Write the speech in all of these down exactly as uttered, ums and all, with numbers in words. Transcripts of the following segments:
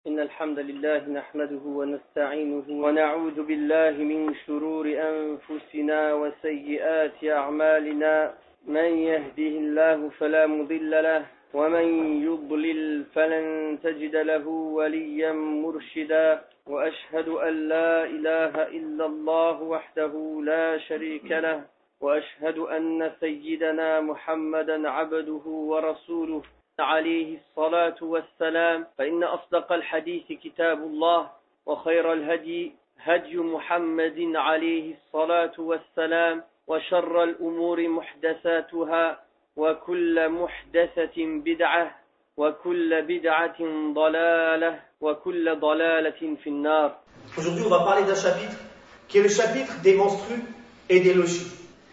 إن الحمد لله نحمده ونستعينه ونعوذ بالله من شرور أنفسنا وسيئات أعمالنا من يهده الله فلا مضل له ومن يضلل فلن تجد له وليا مرشدا وأشهد أن لا إله إلا الله وحده لا شريك له وأشهد أن سيدنا محمدا عبده ورسوله عليه الصلاة والسلام فإن أصدق الحديث كتاب الله وخير الهدي هدي محمد عليه الصلاة والسلام وشر الأمور محدثاتها وكل محدثة بدعة وكل بدعة ضلالة وكل ضلالة في النار. Aujourd'hui, on va parler d'un chapitre qui est le chapitre des menstrues et des logies.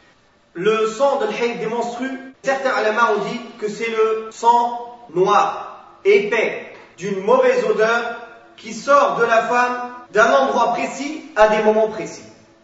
Le sang de l'hayd des menstrues, certains ulama ont dit que c'est le sang noir, épais, d'une mauvaise odeur qui sort de la femme d'un endroit précis à des moments précis.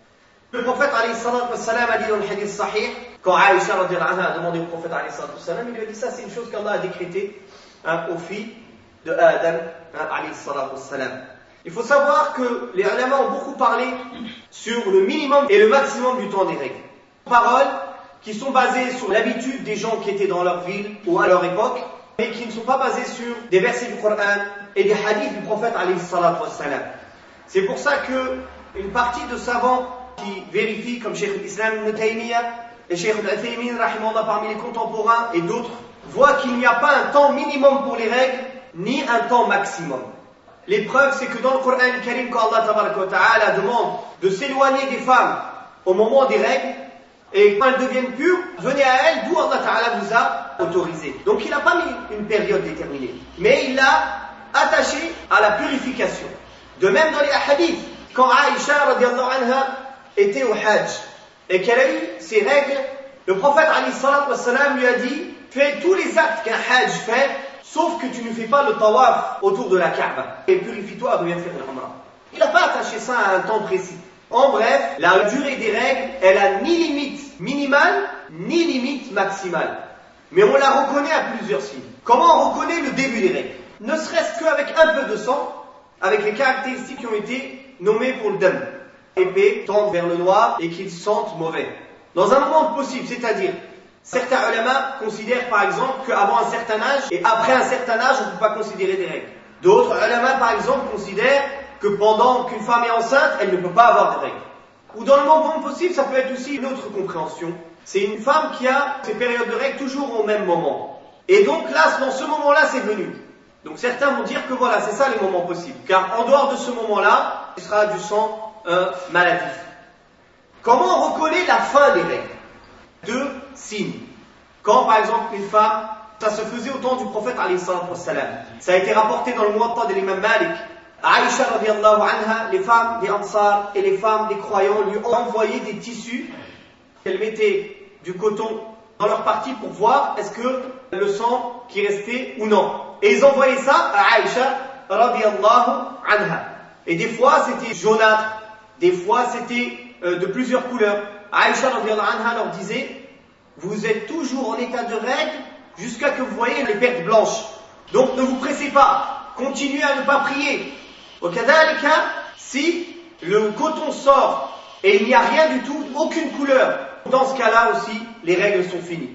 Le prophète alayhi salatu wassalam a dit dans le hadith sahih, quand Aïcha radhiyallahu anha a demandé au prophète alayhi salatu wassalam, il lui a dit ça c'est une chose qu'Allah a décrétée hein, aux filles de Adam hein, alayhi salatu wassalam. Il faut savoir que les ulama ont beaucoup parlé sur le minimum et le maximum du temps des règles. Paroles qui sont basées sur l'habitude des gens qui étaient dans leur ville ou à leur époque, mais qui ne sont pas basées sur des versets du Coran et des hadiths du prophète alayhi salatu wassalam. C'est pour ça que une partie de savants qui vérifient, comme Cheikh al-Islam Ibn Taymiyyah et Cheikh al-Uthaymin rahimahullah parmi les contemporains et d'autres, voient qu'il n'y a pas un temps minimum pour les règles, ni un temps maximum. L'épreuve, c'est que dans le Coran al-Karim, quand Allah tabaraka wa ta'ala demande de s'éloigner des femmes au moment des règles, et quand elles deviennent pures, venez à elles d'où Allah Ta'ala vous a autorisé. Donc il n'a pas mis une période déterminée, mais il l'a attaché à la purification. De même dans les hadiths, quand Aïcha radhiyallahu anha était au Hajj et qu'elle a eu ses règles, le prophète alayhi salatu wassalam lui a dit fais tous les actes qu'un Hajj fait, sauf que tu ne fais pas le tawaf autour de la Kaaba et purifie-toi avant de faire l'Umrah. Il n'a pas attaché ça à un temps précis. En bref, la durée des règles, elle a ni limite minimale, ni limite maximale. Mais on la reconnaît à plusieurs signes. Comment on reconnaît le début des règles? Ne serait-ce qu'avec un peu de sang, avec les caractéristiques qui ont été nommées pour le dam. Épais, tendent vers le noir et qu'ils sentent mauvais. Dans un moment possible, c'est-à-dire, certains ulama considèrent par exemple qu'avant un certain âge et après un certain âge, on ne peut pas considérer des règles. D'autres ulama par exemple considèrent que pendant qu'une femme est enceinte, elle ne peut pas avoir de règles. Ou dans le moment possible, ça peut être aussi une autre compréhension. C'est une femme qui a ses périodes de règles toujours au même moment. Et donc là, dans ce moment-là, c'est venu. Donc certains vont dire que voilà, c'est ça les moments possibles. Car en dehors de ce moment-là, ce sera du sang euh, maladif. Comment on reconnaît la fin des règles? Deux signes. Quand par exemple une femme, ça se faisait au temps du prophète alayhi salatu wassalam. Ça a été rapporté dans le Muwatta de l'imam Malik. Aïcha radhiyallahu anha, les femmes des Ansar et les femmes des croyants lui ont envoyé des tissus qu'elles mettaient du coton dans leur partie pour voir est-ce que le sang qui restait ou non. Et ils envoyaient ça à Aïcha radhiyallahu anha. Et des fois c'était jaunâtre, des fois c'était euh, de plusieurs couleurs. Aïcha radhiyallahu anha leur disait vous êtes toujours en état de règle jusqu'à que vous voyez les pertes blanches. Donc ne vous pressez pas, continuez à ne pas prier. Au kadhalika, si le coton sort et il n'y a rien du tout, aucune couleur, dans ce cas-là aussi, les règles sont finies.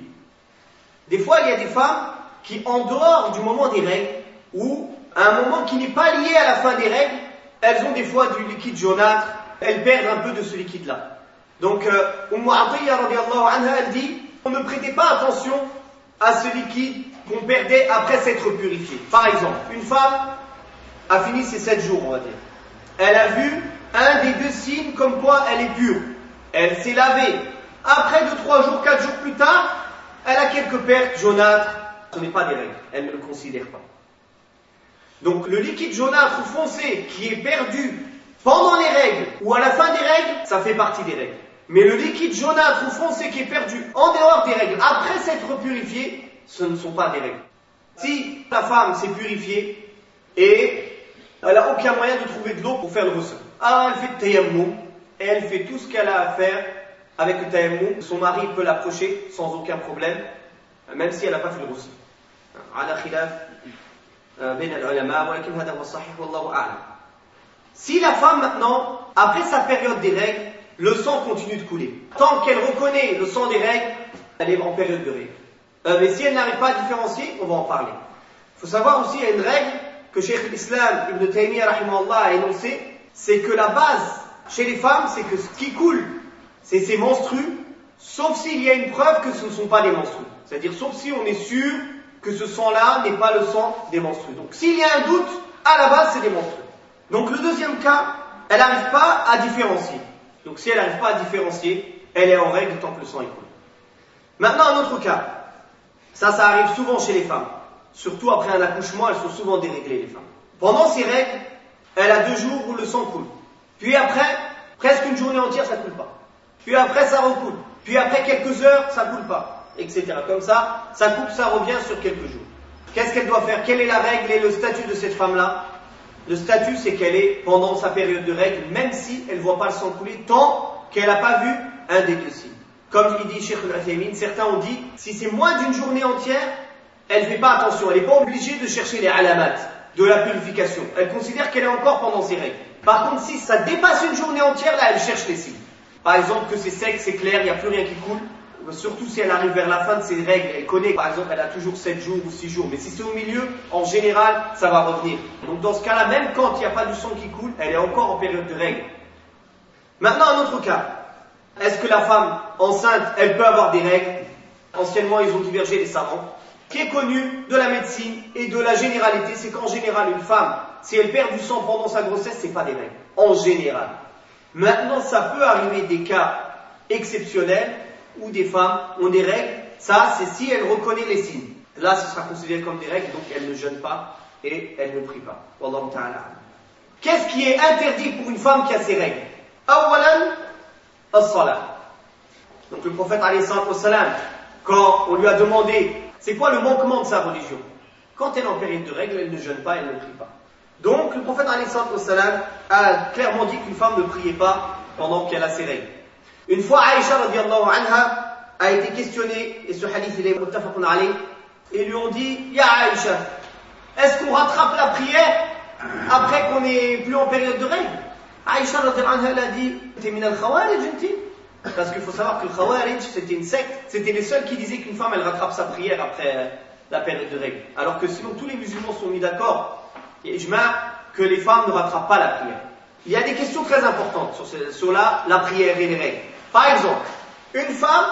Des fois, il y a des femmes qui, en dehors du moment des règles, ou à un moment qui n'est pas lié à la fin des règles, elles ont des fois du liquide jaunâtre, elles perdent un peu de ce liquide-là. Donc, euh, Umm Atiyya radhiyallahu anha, elle dit, on ne prêtait pas attention à ce liquide qu'on perdait après s'être purifié. Par exemple, une femme a fini ses sept jours, on va dire. Elle a vu un des deux signes comme quoi elle est pure. Elle s'est lavée. Après deux, trois jours, quatre jours plus tard, elle a quelques pertes jaunâtres. Ce n'est pas des règles. Elle ne le considère pas. Donc le liquide jaunâtre ou foncé qui est perdu pendant les règles ou à la fin des règles, ça fait partie des règles. Mais le liquide jaunâtre ou foncé qui est perdu en dehors des règles, après s'être purifié, ce ne sont pas des règles. Si la femme s'est purifiée et elle n'a aucun moyen de trouver de l'eau pour faire le ghusl. Alors elle fait le tayammum et elle fait tout ce qu'elle a à faire avec le tayammum. Son mari peut l'approcher sans aucun problème, même si elle n'a pas fait le ghusl. Ala khilaf بين العلماء ولكن هذا هو الصحيح والله أعلم. Si la femme maintenant, après sa période des règles, le sang continue de couler. Tant qu'elle reconnaît le sang des règles, elle est en période de règles. Euh, mais si elle n'arrive pas à différencier, on va en parler. Il faut savoir aussi, il y a une règle que Cheikh l'Islam Ibn Taymiyyah rahimahullah a énoncée, c'est que la base chez les femmes, c'est que ce qui coule, c'est ces menstrues, sauf s'il y a une preuve que ce ne sont pas des menstrues. C'est-à-dire, sauf si on est sûr que ce sang-là n'est pas le sang des menstrues. Donc, s'il y a un doute, à la base, c'est des menstrues. Donc, le deuxième cas, elle n'arrive pas à différencier. Donc, si elle n'arrive pas à différencier, elle est en règle tant que le sang est coulé. Maintenant, un autre cas. Ça, ça arrive souvent chez les femmes. Surtout après un accouchement, elles sont souvent déréglées, les femmes. Pendant ces règles, elle a deux jours où le sang coule. Puis après, presque une journée entière, ça ne coule pas. Puis après, ça recoule. Puis après quelques heures, ça ne coule pas, et cetera. Comme ça, ça coupe, ça revient sur quelques jours. Qu'est-ce qu'elle doit faire? Quelle est la règle et le statut de cette femme-là? Le statut, c'est qu'elle est pendant sa période de règle, même si elle ne voit pas le sang couler, tant qu'elle n'a pas vu un des deux signes. Comme il dit Cheikh Al-Uthaymin, certains ont dit, si c'est moins d'une journée entière, elle ne fait pas attention, elle n'est pas obligée de chercher les alamat, de la purification. Elle considère qu'elle est encore pendant ses règles. Par contre, si ça dépasse une journée entière, là, elle cherche les signes. Par exemple, que c'est sec, c'est clair, il n'y a plus rien qui coule. Surtout si elle arrive vers la fin de ses règles, elle connaît, par exemple, elle a toujours sept jours ou six jours. Mais si c'est au milieu, en général, ça va revenir. Donc dans ce cas-là, même quand il n'y a pas du sang qui coule, elle est encore en période de règles. Maintenant, un autre cas. Est-ce que la femme enceinte, elle peut avoir des règles? Anciennement, ils ont divergé les savants. Ce qui est connu de la médecine et de la généralité, c'est qu'en général, une femme, si elle perd du sang pendant sa grossesse, c'est pas des règles. En général. Maintenant, ça peut arriver des cas exceptionnels où des femmes ont des règles. Ça, c'est si elle reconnaît les signes. Là, ce sera considéré comme des règles, donc elle ne jeûne pas et elle ne prie pas. Wallahu ta'ala. Qu'est-ce qui est interdit pour une femme qui a ses règles? Awalan, as-salat. Donc le prophète alayhi salatu wassalam, quand on lui a demandé c'est quoi le manquement de sa religion, quand elle est en période de règle, elle ne jeûne pas, elle ne prie pas. Donc le prophète alayhi salatu wassalam a clairement dit qu'une femme ne priait pas pendant qu'elle a ses règles. Une fois Aïcha radiallahu anha a été questionnée, et ce hadith il est muttafaqun alayh, et lui ont dit Ya Aïcha, est-ce qu'on rattrape la prière après qu'on n'est plus en période de règle? Aïcha radiallahu anha elle a dit T'es min al-Khawarij, gentil? Parce qu'il faut savoir que le Khawarij, c'était une secte, c'était les seuls qui disaient qu'une femme, elle rattrape sa prière après la période de règle. Alors que sinon, tous les musulmans sont mis d'accord, et ijma, que les femmes ne rattrapent pas la prière. Il y a des questions très importantes sur, ce, sur la, la prière et les règles. Par exemple, une femme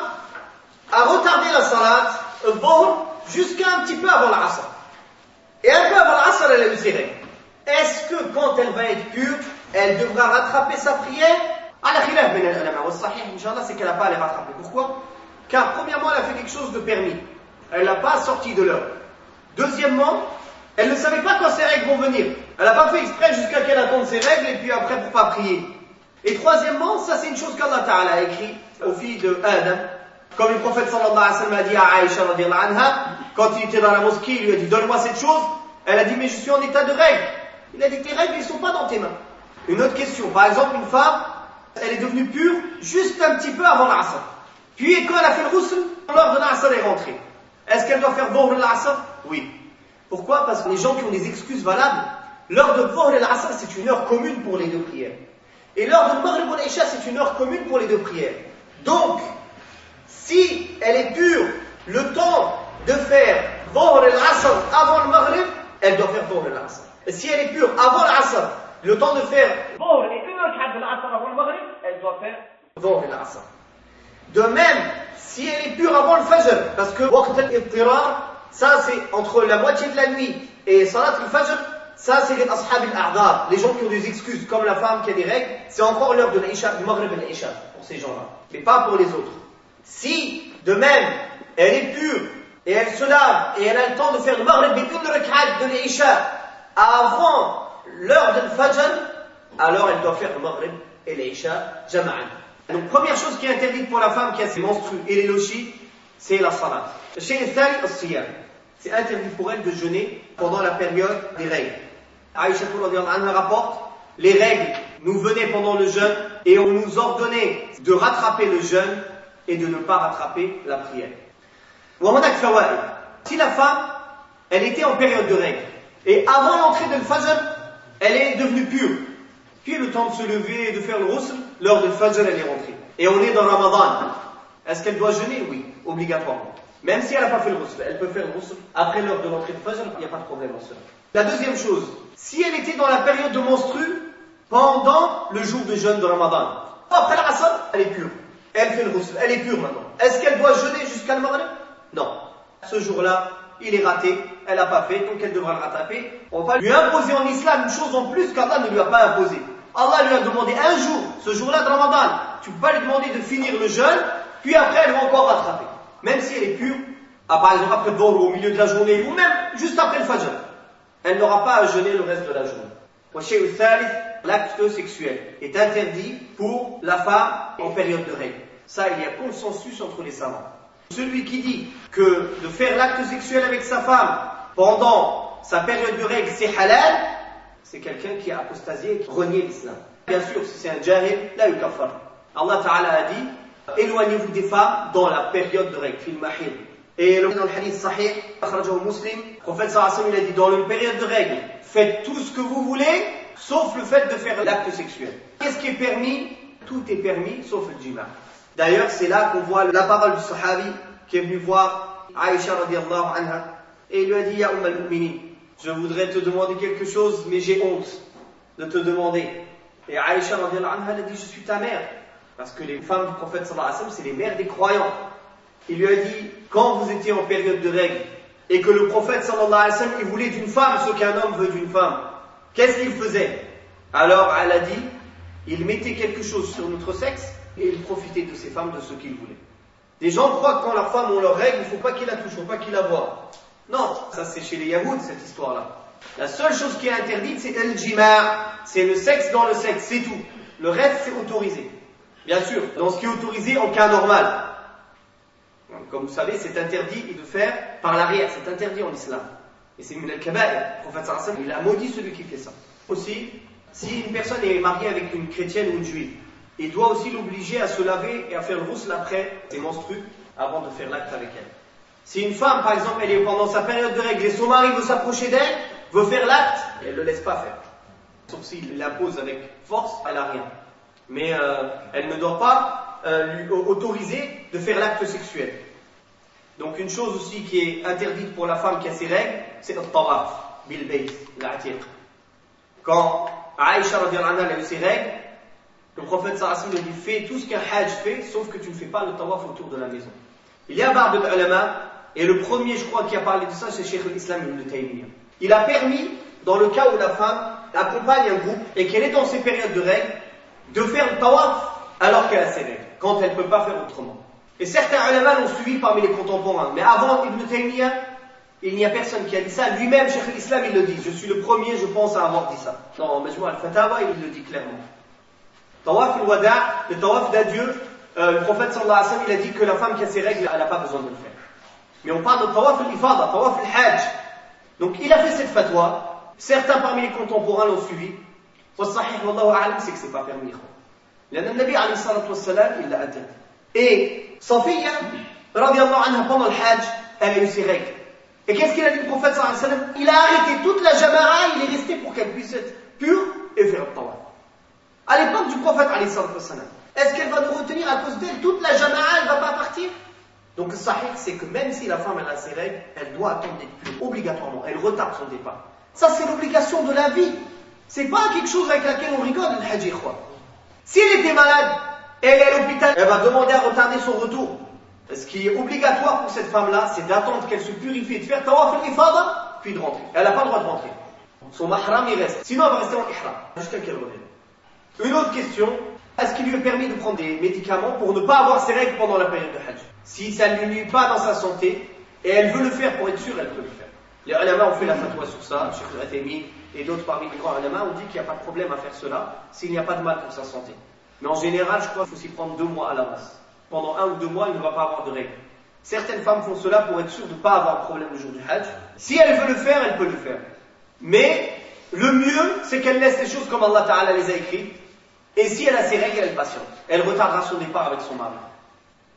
a retardé la salat, le dhuhr, jusqu'à un petit peu avant l'asr. Et un peu avant l'asr, elle a eu ses règles. Est-ce que quand elle va être pure, elle devra rattraper sa prière? À la khilaf ben al-ulama, wa sahih, Inch'Allah, c'est qu'elle n'a pas à les rattraper. Pourquoi? Car premièrement, elle a fait quelque chose de permis. Elle n'a pas sorti de l'heure. Deuxièmement, elle ne savait pas quand ses règles vont venir. Elle n'a pas fait exprès jusqu'à qu'elle attende ses règles et puis après pour pas prier. Et troisièmement, ça c'est une chose qu'Allah Ta'ala a écrit aux filles de Adam. Comme le prophète sallallahu alayhi wa sallam a dit à Aïcha radiallahu anha, quand il était dans la mosquée, il lui a dit donne-moi cette chose. Elle a dit mais je suis en état de règle. Il a dit tes règles ne sont pas dans tes mains. Une autre question, par exemple une femme, elle est devenue pure juste un petit peu avant l'asr. Puis quand elle a fait le ghusl, l'heure de l'asr est rentrée. Est-ce qu'elle doit faire dhuhr l'asr? Oui. Pourquoi? Parce que les gens qui ont des excuses valables, l'heure de dhuhr et l'asr c'est une heure commune pour les deux prières. Et l'heure de maghrib ou l'isha c'est une heure commune pour les deux prières. Donc, si elle est pure le temps de faire dhuhr et l'asr avant le maghrib, elle doit faire dhuhr et l'asr. Et si elle est pure avant l'asr, le temps de faire dhuhr et une rak'at de l'asr avant le maghrib, elle doit faire dhuhr et l'asr. De même, si elle est pure avant le fajr, parce que waqt al-ittirar, ça c'est entre la moitié de la nuit et salat al-fajr, ça c'est les ashab al-a'dar, les gens qui ont des excuses, comme la femme qui a des règles, c'est encore l'heure de l'isha, du maghrib et l'isha, pour ces gens-là, mais pas pour les autres. Si, de même, elle est pure, et elle se lave, et elle a le temps de faire le maghrib et une rak'at de l'isha avant l'heure de l'fajr, alors elle doit faire le maghrib et l'isha jama'an. Donc première chose qui est interdite pour la femme qui a ses menstrues et les lochis, c'est la salat. Chez les thani as-siyam, c'est interdit pour elle de jeûner pendant la période des règles. Aïcha radhiyallahu anha rapporte, les règles nous venaient pendant le jeûne et on nous ordonnait de rattraper le jeûne et de ne pas rattraper la prière. Si la femme, elle était en période de règles, Et avant l'entrée de l'Fajr, elle est devenue pure. Puis le temps de se lever et de faire le ghusl, l'heure de l'Fajr, elle est rentrée. Et on est dans Ramadan. Est-ce qu'elle doit jeûner? Oui, obligatoirement. Même si elle n'a pas fait le ghusl, elle peut faire le ghusl après l'heure de l'entrée de Fajr, il n'y a pas de problème en cela. La deuxième chose, si elle était dans la période de menstru pendant le jour de jeûne de Ramadan, après la Asr, elle est pure. Elle fait le ghusl, elle est pure maintenant. Est-ce qu'elle doit jeûner jusqu'à le Maghrib? Non. Ce jour-là, il est raté, elle n'a pas fait, donc elle devra le rattraper. On va lui imposer en islam une chose en plus qu'Allah ne lui a pas imposé. Allah lui a demandé un jour, ce jour-là de Ramadan, tu ne peux pas lui demander de finir le jeûne, puis après elle va encore rattraper. Même si elle est pure, ah, par exemple après Dhuhr ou au milieu de la journée, ou même juste après le Fajr, elle n'aura pas à jeûner le reste de la journée. L'acte sexuel est interdit pour la femme en période de règle. Ça, il y a consensus entre les savants. Celui qui dit que de faire l'acte sexuel avec sa femme pendant sa période de règle, c'est halal, c'est quelqu'un qui a apostasié, renié l'islam. Bien sûr, si c'est un jahil, là, il kafar. Allah Ta'ala a dit, éloignez-vous des femmes dans la période de règle, fil mahid. Et dans le hadith sahih, akhrajahu Muslim, le prophète sallallahu alayhi wa sallam, il a dit, dans une période de règle, faites tout ce que vous voulez, sauf le fait de faire l'acte sexuel. Qu'est-ce qui est permis? Tout est permis, sauf le jima'. D'ailleurs, c'est là qu'on voit la parole du sahabi qui est venu voir Aïcha radiallahu anha et il lui a dit, Ya Umm al-Mu'minin, je voudrais te demander quelque chose, mais j'ai honte de te demander. Et Aïcha radiallahu anha, elle a dit, je suis ta mère. Parce que les femmes du prophète sallallahu alayhi wa sallam, c'est les mères des croyants. Il lui a dit, quand vous étiez en période de règle et que le prophète sallallahu alayhi wa sallam, il voulait d'une femme ce qu'un homme veut d'une femme, qu'est-ce qu'il faisait? Alors elle a dit, il mettait quelque chose sur notre sexe et il profitait de ces femmes de ce qu'il voulait. Des gens croient que quand leurs femmes ont leurs règles, il ne faut pas qu'ils la touchent, il ne faut pas qu'ils la voient. Non, ça c'est chez les Yahouds cette histoire-là. La seule chose qui est interdite, c'est el jima', c'est le sexe dans le sexe, c'est tout. Le reste, c'est autorisé. Bien sûr, dans ce qui est autorisé en cas normal. Comme vous savez, c'est interdit de faire par l'arrière, c'est interdit en islam. Et c'est min al-kaba'ir. Le prophète sallallahu alayhi wa sallam, il a maudit celui qui fait ça. Aussi, si une personne est mariée avec une chrétienne ou une juive, il doit aussi l'obliger à se laver et à faire le ghusl après ses menstrues avant de faire l'acte avec elle. Si une femme, par exemple, elle est pendant sa période de règle et son mari veut s'approcher d'elle, veut faire l'acte, elle ne le laisse pas faire. Sauf s'il l'impose avec force, elle n'a rien. Mais euh, elle ne doit pas euh, lui autoriser de faire l'acte sexuel. Donc une chose aussi qui est interdite pour la femme qui a ses règles, c'est le tawaf, bil bayt, l'atiq. Quand Aïcha radiallahu anha a eu ses règles, le prophète sallallahu alayhi wa sallam dit, fais tout ce qu'un hajj fait, sauf que tu ne fais pas le tawaf autour de la maison. Il y a Ba'd al-ulama, et le premier, je crois, qui a parlé de ça, c'est Cheikh al-Islam ibn Taymiyyah. Il a permis, dans le cas où la femme accompagne un groupe et qu'elle est dans ses périodes de règles, de faire le tawaf alors qu'elle a ses règles, quand elle ne peut pas faire autrement. Et certains ulama l'ont suivi parmi les contemporains. Mais avant Ibn Taymiyyah, il n'y a personne qui a dit ça. Lui-même, Cheikh al-Islam, il le dit. Je suis le premier, je pense, à avoir dit ça. Dans Majmou' al-Fatawa, il le dit clairement. Tawaf al-Wada', le tawaf d'adieu, euh, le prophète sallallahu alayhi wa sallam, il a dit que la femme qui a ses règles, elle n'a pas besoin de le faire. Mais on parle de tawaf al-Ifada, tawaf al-Hajj. Donc il a fait cette fatwa. Certains parmi les contemporains l'ont suivi. Wa sahih wallahu a'lam, c'est que c'est pas permis. Le Nabi alayhi salatu wa salam, il l'a interdit. Et Safiya, radiallahu anha, pendant le Hajj, elle a eu ses règles. Et qu'est-ce qu'il a dit le prophète sallallahu alayhi wa sallam? Il a arrêté toute la jama'a, il est resté pour qu'elle puisse être pure et faire le tawaf. À l'époque du prophète alayhi salatu wa salam, est-ce qu'elle va nous retenir à cause d'elle? Toute la jama'a, elle ne va pas partir? Donc le sahih, c'est que même si la femme elle a ses règles, elle doit attendre d'être pure, obligatoirement. Elle retarde son départ. Ça, c'est l'obligation de la vie. C'est pas quelque chose avec laquelle on rigole, le hajj, quoi. Si elle était malade, et elle est à l'hôpital, elle va demander à retarder son retour. Ce qui est obligatoire pour cette femme-là, c'est d'attendre qu'elle se purifie, de faire tawaf al-ifada, puis de rentrer. Elle n'a pas le droit de rentrer. Son mahram, il reste. Sinon, elle va rester en ihram, jusqu'à qu'elle revienne. Une autre question, est-ce qu'il lui est permis de prendre des médicaments pour ne pas avoir ses règles pendant la période de hajj? Si ça ne lui nuit pas dans sa santé, et elle veut le faire pour être sûre, elle peut le faire. Les ulama ont fait la fatwa sur ça, Cheikh al-Uthaymin et d'autres parmi les grands ulama ont dit qu'il n'y a pas de problème à faire cela s'il n'y a pas de mal pour sa santé. Mais en général, je crois qu'il faut s'y prendre deux mois à l'avance. Pendant un ou deux mois, il ne va pas avoir de règles. Certaines femmes font cela pour être sûres de ne pas avoir de problème le jour du hajj. Si elle veut le faire, elle peut le faire. Mais le mieux, c'est qu'elle laisse les choses comme Allah Ta'ala les a écrites. Et si elle a ses règles, elle patiente. Elle retardera son départ avec son mari.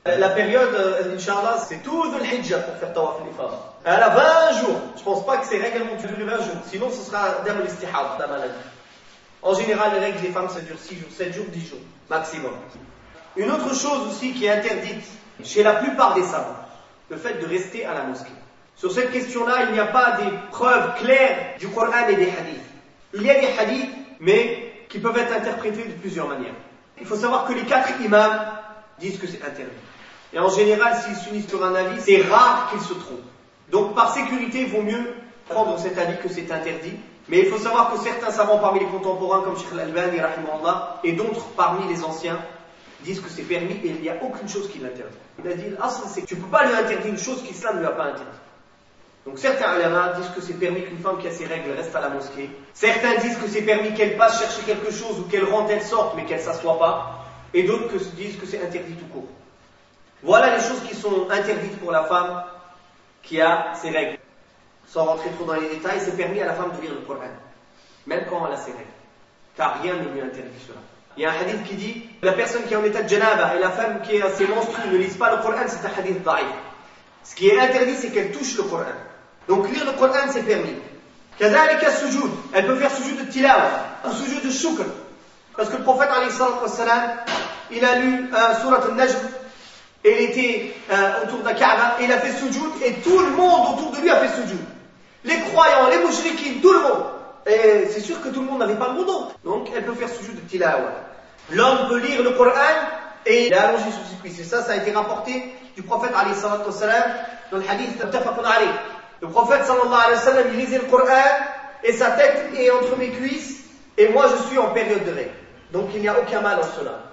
La période, euh, Inch'Allah, c'est tout Dhul Hijjah pour faire Tawaf al-Ifada. Elle a vingt jours. Je pense pas que ces règles vont durer vingt jours. Sinon, ce sera Dam al-Istihad, la maladie. En général, les règles des femmes, ça dure six jours, sept jours, dix jours, maximum. Une autre chose aussi qui est interdite chez la plupart des savants, le fait de rester à la mosquée. Sur cette question-là, il n'y a pas des preuves claires du Coran et des hadiths. Il y a des hadiths, mais qui peuvent être interprétés de plusieurs manières. Il faut savoir que les quatre imams disent que c'est interdit. Et en général, s'ils s'unissent sur un avis, c'est rare qu'ils se trompent. Donc par sécurité, il vaut mieux prendre cet avis que c'est interdit. Mais il faut savoir que certains savants parmi les contemporains, comme Cheikh Al-Albani, rahimahullah, et d'autres parmi les anciens, disent que c'est permis et il n'y a aucune chose qui l'interdit. Il a dit, l'asl, c'est que tu ne peux pas lui interdire une chose qu'Islam ne lui a pas interdite. Donc certains ulama disent que c'est permis qu'une femme qui a ses règles reste à la mosquée. Certains disent que c'est permis qu'elle passe chercher quelque chose ou qu'elle rentre, elle sorte, mais qu'elle ne s'assoie pas. Et d'autres que, disent que c'est interdit tout court. Voilà les choses qui sont interdites pour la femme qui a ses règles. Sans rentrer trop dans les détails, c'est permis à la femme de lire le Coran, même quand elle a ses règles. Car rien ne lui interdit cela. Il y a un hadith qui dit, la personne qui est en état de janaba et la femme qui est à ses menstrues ne lisent pas le Coran, c'est un hadith daïf. Ce qui est interdit, c'est qu'elle touche le Coran. Donc lire le Coran, c'est permis. Kadhalika sujoud, elle peut faire sujoud de tilawa, ou sujoud de shukr. Parce que le prophète, alayhi salatu wassalam, il a lu euh, surat al-Najm, et il était euh, autour de la Kaaba, et il a fait sujoud, et tout le monde autour de lui a fait sujoud. Les croyants, les mouchriquins, tout le monde. Et c'est sûr que tout le monde n'avait pas le wudu. Donc elle peut faire sujoud de tilawa. L'homme peut lire le Coran, et il est allongé sur ses cuisses. Et ça, ça a été rapporté du prophète, alayhi salatu wassalam, dans le hadith muttafaqun alayh. Le prophète, sallallahu alayhi wa sallam, il lisait le Coran, et sa tête est entre mes cuisses, et moi je suis en période de règle. Donc il n'y a aucun mal en cela.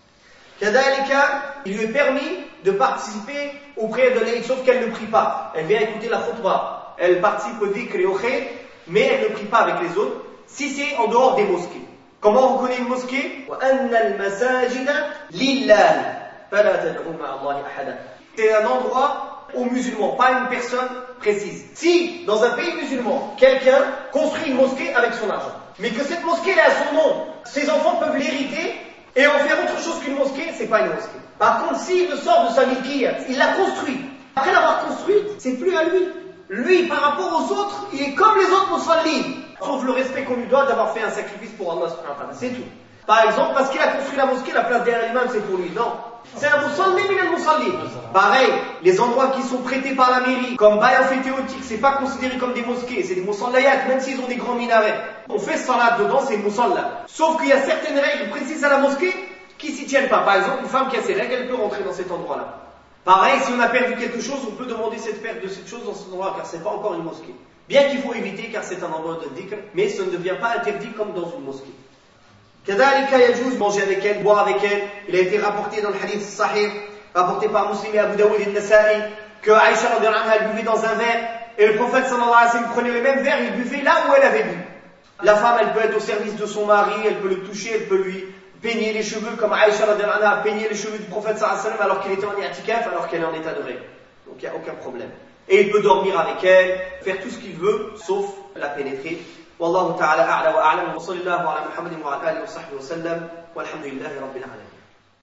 Kadhalika, il lui est permis de participer aux prières de l'Eid, sauf qu'elle ne prie pas. Elle vient écouter la khutbah. Elle participe au dhikr et au khayr, mais elle ne prie pas avec les autres, si c'est en dehors des mosquées. Comment on reconnaît une mosquée? C'est un endroit aux musulmans, pas une personne précise. Si, dans un pays musulman, quelqu'un construit une mosquée avec son argent, mais que cette mosquée est à son nom, ses enfants peuvent l'hériter et en faire autre chose qu'une mosquée, c'est pas une mosquée. Par contre, s'il le sort de sa milkiya, il l'a construit. Après l'avoir construite, c'est plus à lui. Lui, par rapport aux autres, il est comme les autres musallin, sauf le respect qu'on lui doit d'avoir fait un sacrifice pour Allah subhanahu wa ta'ala, c'est tout. Par exemple, parce qu'il a construit la mosquée, la place derrière l'imam, c'est pour lui. Non. C'est un musalli min al-musalli. Pareil, les endroits qui sont prêtés par la mairie, comme bail emphytéotique, c'est pas considéré comme des mosquées, c'est des musallayat, même s'ils ont des grands minarets. On fait salat dedans, c'est une musalla. Sauf qu'il y a certaines règles précises à la mosquée qui s'y tiennent pas. Par exemple, une femme qui a ses règles, elle peut rentrer dans cet endroit-là. Pareil, si on a perdu quelque chose, on peut demander cette perte de cette chose dans cet endroit, car c'est pas encore une mosquée. Bien qu'il faut éviter, car c'est un endroit de dhikr, mais ça ne devient pas interdit comme dans une mosquée. Kadhalika yajouz, manger avec elle, boire avec elle. Il a été rapporté dans le hadith sahih, rapporté par Muslim et Abu Daoud et Nasa'i, que Aïcha radhiyallahu anha, elle buvait dans un verre, et le prophète sallallahu alayhi wa sallam prenait le même verre, il buvait là où elle avait bu. La femme, elle peut être au service de son mari, elle peut le toucher, elle peut lui peigner les cheveux, comme Aïcha radhiyallahu anha a peigné les cheveux du prophète sallallahu alayhi wa sallam alors qu'il était en i'tikaf, alors qu'elle est en état de règle. Donc il n'y a aucun problème. Et il peut dormir avec elle, faire tout ce qu'il veut, sauf la pénétrer. والله تعالى أعلى وأعلم وصلى الله على محمد وعلى آله وصحبه وسلم والحمد لله رب العالمين.